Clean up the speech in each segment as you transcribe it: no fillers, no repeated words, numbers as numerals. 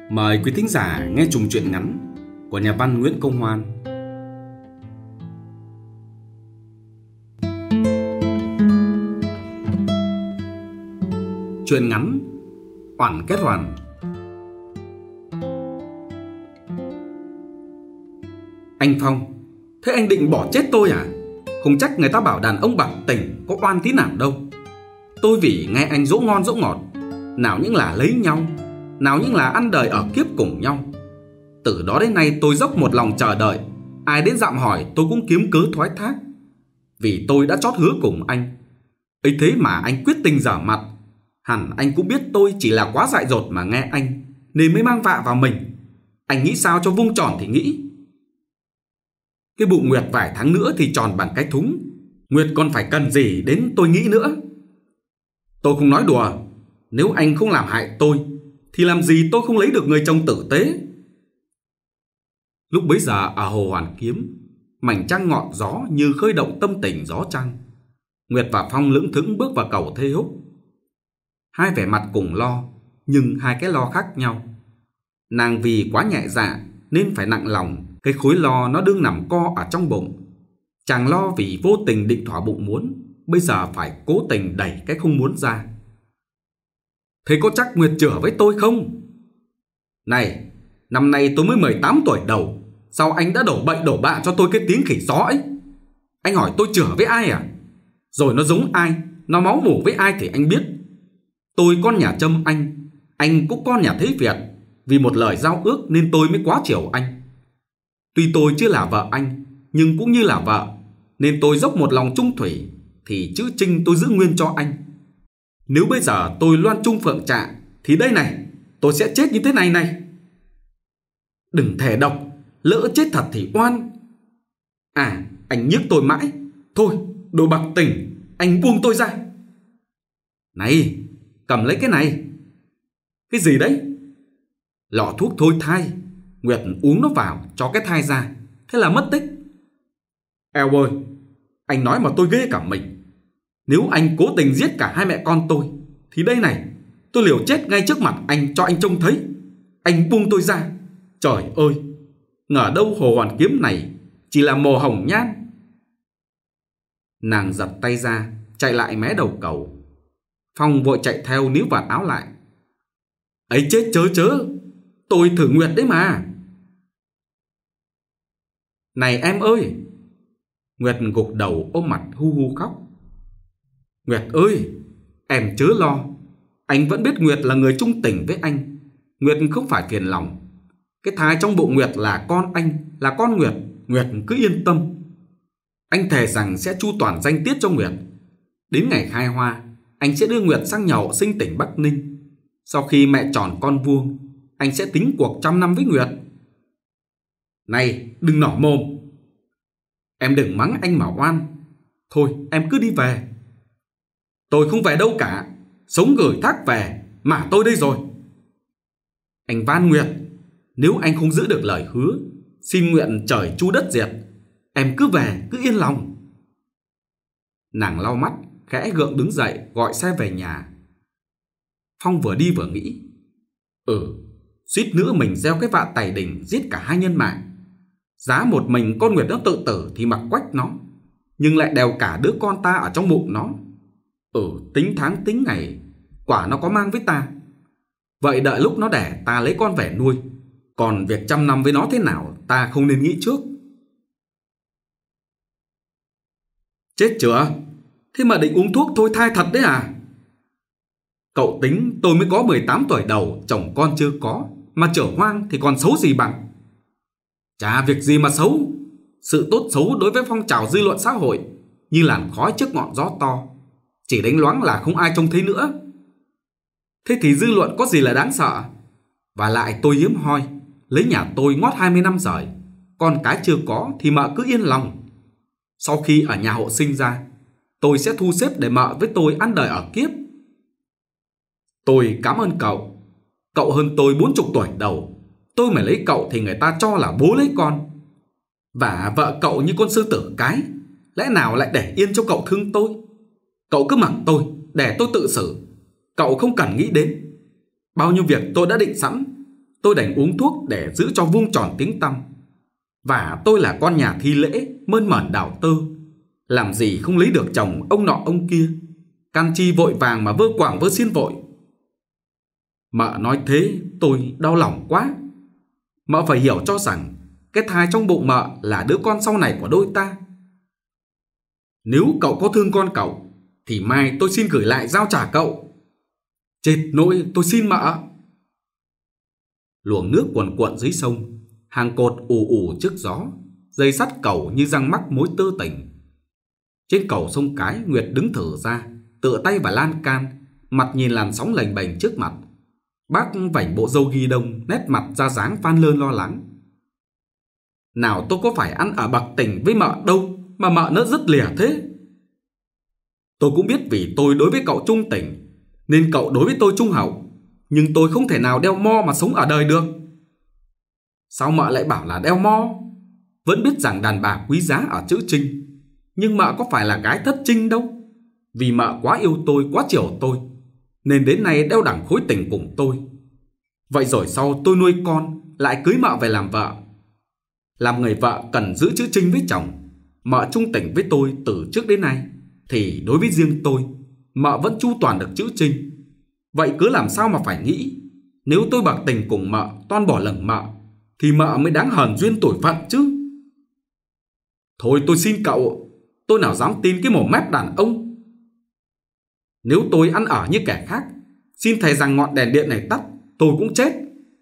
Mời quý thính giả nghe trùng truyện ngắn của nhà văn Nguyễn Công Hoan. Truyện ngắn Oản Kết Hoàn. Anh Phong, thế anh định bỏ chết tôi à? Không trách người ta bảo đàn ông bạc tình có oan tí nào đâu. Tôi vì nghe anh dỗ ngon dỗ ngọt, nào những là lấy nhau, nào những là ăn đời ở kiếp cùng nhau. Từ đó đến nay tôi dốc một lòng chờ đợi, ai đến dạm hỏi tôi cũng kiếm cớ thoái thác. Vì tôi đã chót hứa cùng anh, ấy thế mà anh quyết tình giở mặt. Hẳn anh cũng biết tôi chỉ là quá dại dột mà nghe anh, nên mới mang vạ vào mình. Anh nghĩ sao cho vuông tròn thì nghĩ. Cái bụng Nguyệt vài tháng nữa thì tròn bằng cái thúng. Nguyệt còn phải cần gì đến tôi nghĩ nữa. Tôi không nói đùa. Nếu anh không làm hại tôi thì làm gì tôi không lấy được người chồng tử tế. Lúc bấy giờ ở hồ Hoàn Kiếm, mảnh trăng ngọn gió như khơi động tâm tình gió trăng. Nguyệt và Phong lững thững bước vào cầu thê húc. Hai vẻ mặt cùng lo, nhưng hai cái lo khác nhau. Nàng vì quá nhẹ dạ nên phải nặng lòng cái khối lo nó đương nằm co ở trong bụng. Chàng lo vì vô tình định thỏa bụng muốn, bây giờ phải cố tình đẩy cái không muốn ra. Thế có chắc Nguyệt chửa với tôi không? Này, năm nay tôi mới 18 tuổi đầu, sao anh đã đổ bậy đổ bạ cho tôi cái tiếng khỉ gió ấy? Anh hỏi tôi chửa với ai à? Rồi nó giống ai, nó máu mủ với ai thì anh biết. Tôi con nhà Trâm anh cũng con nhà Thế Việt. Vì một lời giao ước nên tôi mới quá chiều anh. Tuy tôi chưa là vợ anh, nhưng cũng như là vợ, nên tôi dốc một lòng trung thủy, thì chữ Trinh tôi giữ nguyên cho anh. Nếu bây giờ tôi loan trung phượng trạ, thì đây này, tôi sẽ chết như thế này này. Đừng thề độc, lỡ chết thật thì oan. À, anh nhức tôi mãi. Thôi, đồ bạc tình, anh buông tôi ra. Này, cầm lấy cái này. Cái gì đấy? Lọ thuốc thôi thai. Nguyệt uống nó vào cho cái thai ra, thế là mất tích. Eo ơi, anh nói mà tôi ghê cả mình. Nếu anh cố tình giết cả hai mẹ con tôi, thì đây này, tôi liều chết ngay trước mặt anh cho anh trông thấy. Anh buông tôi ra. Trời ơi, ngờ đâu hồ Hoàn Kiếm này chỉ là mồ hồng nhan. Nàng giật tay ra, chạy lại mé đầu cầu. Phong vội chạy theo níu vạt áo lại. Ấy chết chớ, tôi thử Nguyệt đấy mà. Này em ơi. Nguyệt gục đầu ôm mặt hu hu khóc. Nguyệt ơi, em chớ lo. Anh vẫn biết Nguyệt là người trung tình với anh. Nguyệt không phải phiền lòng. Cái thai trong bụng Nguyệt là con anh, là con Nguyệt. Nguyệt cứ yên tâm. Anh thề rằng sẽ chu toàn danh tiết cho Nguyệt. Đến ngày khai hoa, anh sẽ đưa Nguyệt sang nhà hộ sinh tỉnh Bắc Ninh. Sau khi mẹ tròn con vuông, anh sẽ tính cuộc 100 năm với Nguyệt. Này, đừng nỏ mồm. Em đừng mắng anh mà oan. Thôi, em cứ đi về. Tôi không về đâu cả. Sống gửi thác về, mà tôi đây rồi. Anh van Nguyệt, nếu anh không giữ được lời hứa, xin nguyện trời chu đất diệt. Em cứ về, cứ yên lòng. Nàng lau mắt, khẽ gượng đứng dậy, gọi xe về nhà. Phong vừa đi vừa nghĩ. Suýt nữa mình gieo cái vạ tày đình giết cả hai nhân mạng. Giá một mình con Nguyệt nó tự tử thì mặc quách nó, nhưng lại đèo cả đứa con ta ở trong bụng nó. Tính tháng tính ngày, quả nó có mang với ta. Vậy đợi lúc nó đẻ ta lấy con về nuôi. Còn việc 100 năm với nó thế nào ta không nên nghĩ trước. Chết chưa? Thế mà định uống thuốc thôi thai thật đấy à? Cậu tính tôi mới có 18 tuổi đầu, chồng con chưa có, mà chở hoang thì còn xấu gì bằng. Chả việc gì mà xấu. Sự tốt xấu đối với phong trào dư luận xã hội như làn khói trước ngọn gió to, chỉ đánh loáng là không ai trông thấy nữa. Thế thì dư luận có gì là đáng sợ? Và lại tôi hiếm hoi, lấy nhà tôi ngót 20 năm rồi, con cái chưa có thì mợ cứ yên lòng. Sau khi ở nhà hộ sinh ra, tôi sẽ thu xếp để mợ với tôi ăn đời ở kiếp. Tôi cảm ơn cậu. Cậu hơn tôi 40 tuổi đầu. Tôi mà lấy cậu thì người ta cho là bố lấy con. Và vợ cậu như con sư tử cái, lẽ nào lại để yên cho cậu thương tôi? Cậu cứ mặc tôi, để tôi tự xử. Cậu không cần nghĩ đến. Bao nhiêu việc tôi đã định sẵn. Tôi đành uống thuốc để giữ cho vuông tròn tiếng tăm. Và tôi là con nhà thi lễ, mơn mởn đào tơ, làm gì không lấy được chồng ông nọ ông kia, can chi vội vàng mà vơ quảng vơ xiên vội. Mợ nói thế tôi đau lòng quá. Mợ phải hiểu cho rằng cái thai trong bụng mợ là đứa con sau này của đôi ta. Nếu cậu có thương con cậu thì mai tôi xin gửi lại giao trả cậu. Chết nỗi tôi xin mợ. Luồng nước cuồn cuộn dưới sông, hàng cột ù ù trước gió, dây sắt cầu như răng mắc mối tơ tình. Trên cầu sông Cái, Nguyệt đứng thở ra, tựa tay vào lan can, mặt nhìn làn sóng lềnh bềnh trước mặt. Bác vảnh bộ râu ghi đông, nét mặt ra dáng phan lơn lo lắng. Nào tôi có phải ăn ở bậc tỉnh với mợ đâu mà mợ nó rất lìa thế. Tôi cũng biết vì tôi đối với cậu trung tình nên cậu đối với tôi trung hậu, nhưng tôi không thể nào đeo mo mà sống ở đời được. Sao mợ lại bảo là đeo mo? Vẫn biết rằng đàn bà quý giá ở chữ trinh, nhưng mợ có phải là gái thất trinh đâu. Vì mợ quá yêu tôi, quá chiều tôi, nên đến nay đeo đẳng khối tình cùng tôi. Vậy rồi sau tôi nuôi con, lại cưới mợ về làm vợ. Làm người vợ cần giữ chữ trinh với chồng. Mợ trung tình với tôi từ trước đến nay, thì đối với riêng tôi, mợ vẫn chu toàn được chữ trinh. Vậy cứ làm sao mà phải nghĩ, nếu tôi bạc tình cùng mợ, toan bỏ lửng mợ, thì mợ mới đáng hờn duyên tuổi phận chứ. Thôi tôi xin cậu, tôi nào dám tin cái mồm mép đàn ông. Nếu tôi ăn ở như kẻ khác, xin thề rằng ngọn đèn điện này tắt, tôi cũng chết.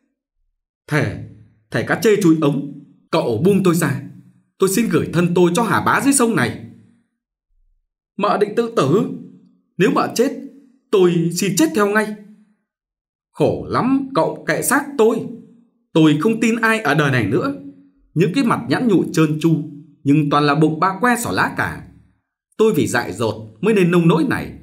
Thề cá chê chui ống, cậu buông tôi ra. Tôi xin gửi thân tôi cho Hà Bá dưới sông này. Mợ định tự tử? Nếu mợ chết, tôi xin chết theo ngay. Khổ lắm, cậu kệ xác tôi. Tôi không tin ai ở đời này nữa. Những cái mặt nhẵn nhụi trơn tru, nhưng toàn là bụng ba que xỏ lá cả. Tôi vì dại dột mới nên nông nỗi này.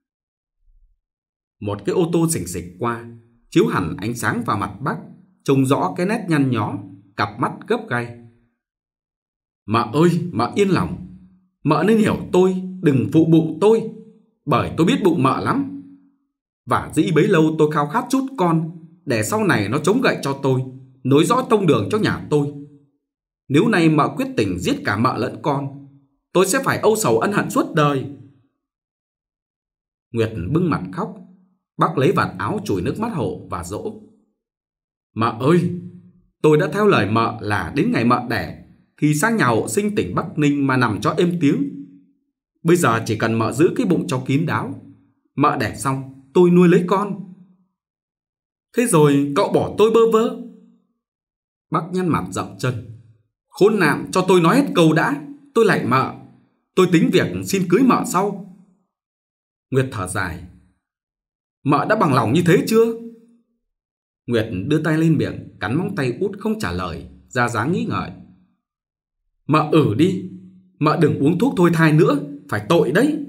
Một cái ô tô xình xịch qua, chiếu hẳn ánh sáng vào mặt bác, trông rõ cái nét nhăn nhó, cặp mắt gấp gay. Mợ ơi, mợ yên lòng. Mợ nên hiểu tôi, đừng phụ bụng tôi, bởi tôi biết bụng mợ lắm. Và dĩ bấy lâu tôi khao khát chút con, để sau này nó chống gậy cho tôi, nối dõi tông đường cho nhà tôi. Nếu nay mợ quyết tình giết cả mợ lẫn con, tôi sẽ phải âu sầu ân hận suốt đời. Nguyệt bưng mặt khóc. Bác lấy vạt áo chùi nước mắt hộ và dỗ. Mợ ơi, tôi đã theo lời mợ là đến ngày mợ đẻ thì sang nhà hộ sinh tỉnh Bắc Ninh mà nằm cho êm tiếng. Bây giờ chỉ cần mợ giữ cái bụng cho kín đáo. Mợ đẻ xong tôi nuôi lấy con. Thế rồi cậu bỏ tôi bơ vơ? Bác nhăn mặt dậm chân. Khốn nạn, cho tôi nói hết câu đã. Tôi lạy mợ, tôi tính việc xin cưới mợ sau. Nguyệt thở dài. Mợ đã bằng lòng như thế chưa? Nguyệt đưa tay lên miệng, cắn móng tay út không trả lời, ra dáng nghĩ ngợi. Mợ đi, mợ đừng uống thuốc thôi thai nữa, phải tội đấy.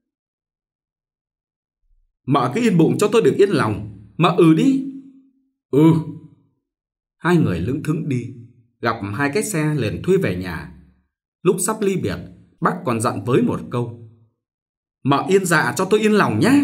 Mợ cứ yên bụng cho tôi được yên lòng. Mợ đi. Hai người lững thững đi, gặp hai cái xe liền thuê về nhà. Lúc sắp ly biệt, bác còn dặn với một câu. Mợ yên dạ cho tôi yên lòng nhé.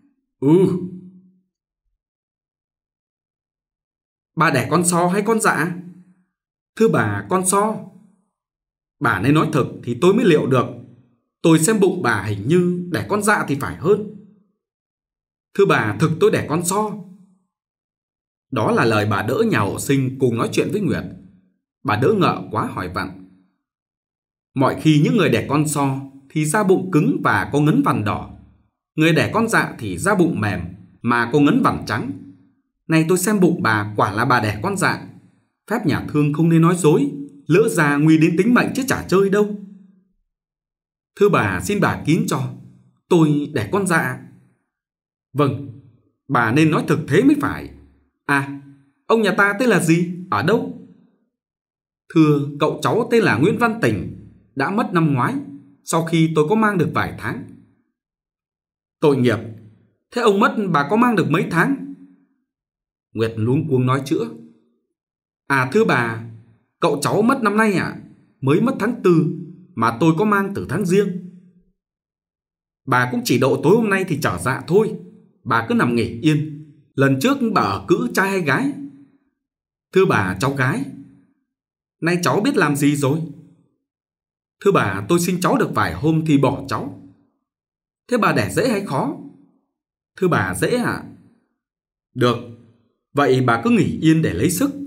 Bà đẻ con so hay con dạ? Thưa bà, con so. Bà nên nói thực thì tôi mới liệu được. Tôi xem bụng bà hình như đẻ con dạ thì phải hơn. Thưa bà, thực tôi đẻ con so. Đó là lời bà đỡ nhà hộ sinh cùng nói chuyện với Nguyệt. Bà đỡ ngợ quá hỏi vặn. Mọi khi những người đẻ con so thì da bụng cứng và có ngấn vằn đỏ. Người đẻ con dạ thì da bụng mềm mà có ngấn vằn trắng. Này tôi xem bụng bà quả là bà đẻ con dạ. Phép nhà thương không nên nói dối, lỡ ra nguy đến tính mệnh chứ chả chơi đâu. Thưa bà, xin bà kín cho. Tôi đẻ con dạ. Vâng, bà nên nói thực thế mới phải. À, ông nhà ta tên là gì? Ở đâu? Thưa, cậu cháu tên là Nguyễn Văn Tình, đã mất năm ngoái, sau khi tôi có mang được vài tháng. Tội nghiệp, thế ông mất bà có mang được mấy tháng? Nguyệt luống cuống nói chữa. À thưa bà, cậu cháu mất năm nay ạ, mới mất tháng 4, mà tôi có mang từ tháng Giêng. Bà cũng chỉ độ tối hôm nay thì trở dạ thôi, bà cứ nằm nghỉ yên. Lần trước bà ở cữ trai hay gái? Thưa bà, cháu gái. Nay cháu biết làm gì rồi? Thưa bà, tôi sinh cháu được vài hôm thì bỏ cháu. Thế bà đẻ dễ hay khó? Thưa bà, dễ ạ. Được, vậy bà cứ nghỉ yên để lấy sức.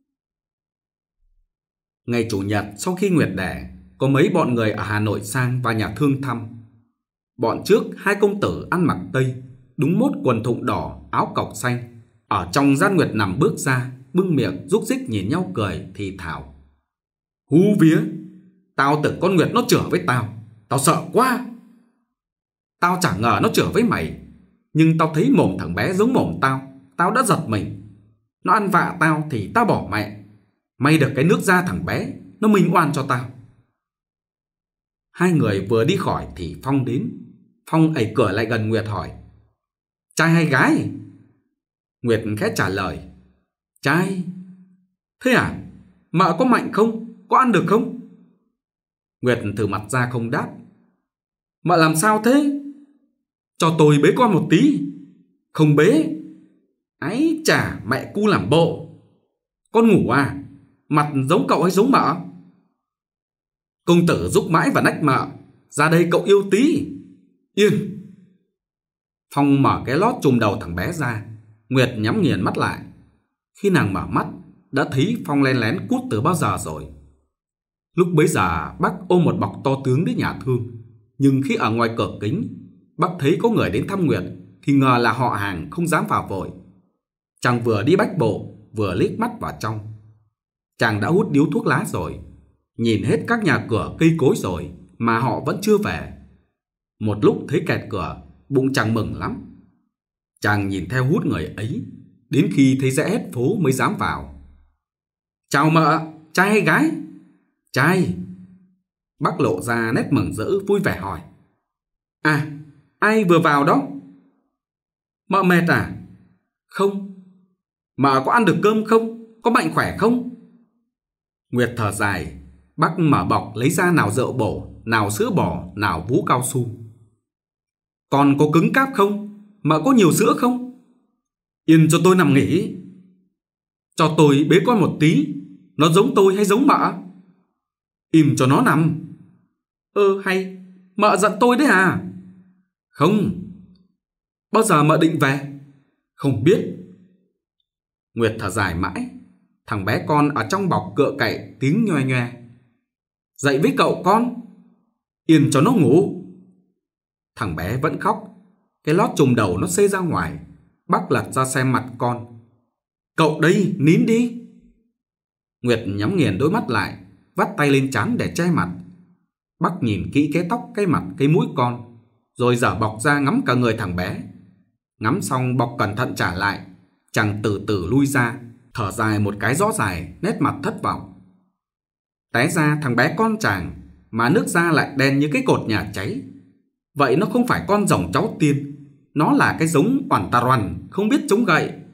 Ngày Chủ nhật sau khi Nguyệt đẻ, có mấy bọn người ở Hà Nội sang và nhà thương thăm. Bọn trước hai công tử ăn mặc tây, đúng mốt quần thụng đỏ, áo cộc xanh. Ở trong gian Nguyệt nằm bước ra, bưng miệng rúc rích nhìn nhau cười thì thào: Hú vía, tao tưởng con Nguyệt nó chửa với tao, tao sợ quá. Tao chẳng ngờ nó chửa với mày, nhưng tao thấy mồm thằng bé giống mồm tao, tao đã giật mình. Nó ăn vạ tao thì tao bỏ mẹ. May được cái nước da thằng bé, nó minh oan cho tao. Hai người vừa đi khỏi thì Phong đến. Phong ẩy cửa lại gần Nguyệt hỏi: Trai hay gái? Nguyệt khẽ trả lời: Trai. Thế à? Mợ có mạnh không? Có ăn được không? Nguyệt thử mặt ra không đáp. Mợ làm sao thế? Cho tôi bế con một tí. Không bế. Ấy chà, mẹ cu làm bộ. Con ngủ à? Mặt giống cậu hay giống mợ? Công tử giúp mãi vào nách mợ. Ra đây cậu yêu tí. Yên. Phong mở cái lót trùm đầu thằng bé ra. Nguyệt nhắm nghiền mắt lại. Khi nàng mở mắt, đã thấy Phong len lén cút từ bao giờ rồi. Lúc bấy giờ bác ôm một bọc to tướng đến nhà thương. Nhưng khi ở ngoài cửa kính, bác thấy có người đến thăm Nguyệt thì ngờ là họ hàng, không dám vào vội. Chàng vừa đi bách bộ vừa liếc mắt vào trong. Chàng đã hút điếu thuốc lá rồi, nhìn hết các nhà cửa cây cối rồi mà họ vẫn chưa về. Một lúc thấy kẹt cửa, bụng chàng mừng lắm. Chàng nhìn theo hút người ấy, đến khi thấy rẽ hết phố mới dám vào. Chào mợ, trai hay gái? Trai. Bác lộ ra nét mừng rỡ vui vẻ hỏi: À, ai vừa vào đó? Mợ mệt à? Không. Mợ có ăn được cơm không? Có mạnh khỏe không? Nguyệt thở dài. Bác mở bọc lấy ra nào rượu bổ, nào sữa bò, nào vú cao su. Còn có cứng cáp không? Mợ có nhiều sữa không? Yên cho tôi nằm nghỉ. Cho tôi bế con một tí. Nó giống tôi hay giống mợ? Im cho nó nằm. Hay mợ giận tôi đấy à? Không. Bao giờ mợ định về? Không biết. Nguyệt thở dài mãi. Thằng bé con ở trong bọc cựa cậy tiếng nhoe nhoe. Dậy với cậu con. Yên cho nó ngủ. Thằng bé vẫn khóc. Cái lót trùm đầu nó xê ra ngoài. Bác lật ra xem mặt con. Cậu đây, nín đi. Nguyệt nhắm nghiền đôi mắt lại, vắt tay lên trán để che mặt. Bác nhìn kỹ cái tóc, cái mặt, cái mũi con, rồi dở bọc ra ngắm cả người thằng bé. Ngắm xong bọc cẩn thận trả lại. Chàng từ từ lui ra, thở dài một cái rõ dài, nét mặt thất vọng. Té ra thằng bé con chàng mà nước da lại đen như cái cột nhà cháy. Vậy nó không phải con rồng cháu tiên. Nó là cái giống oản tà roằn, không biết chống gậy.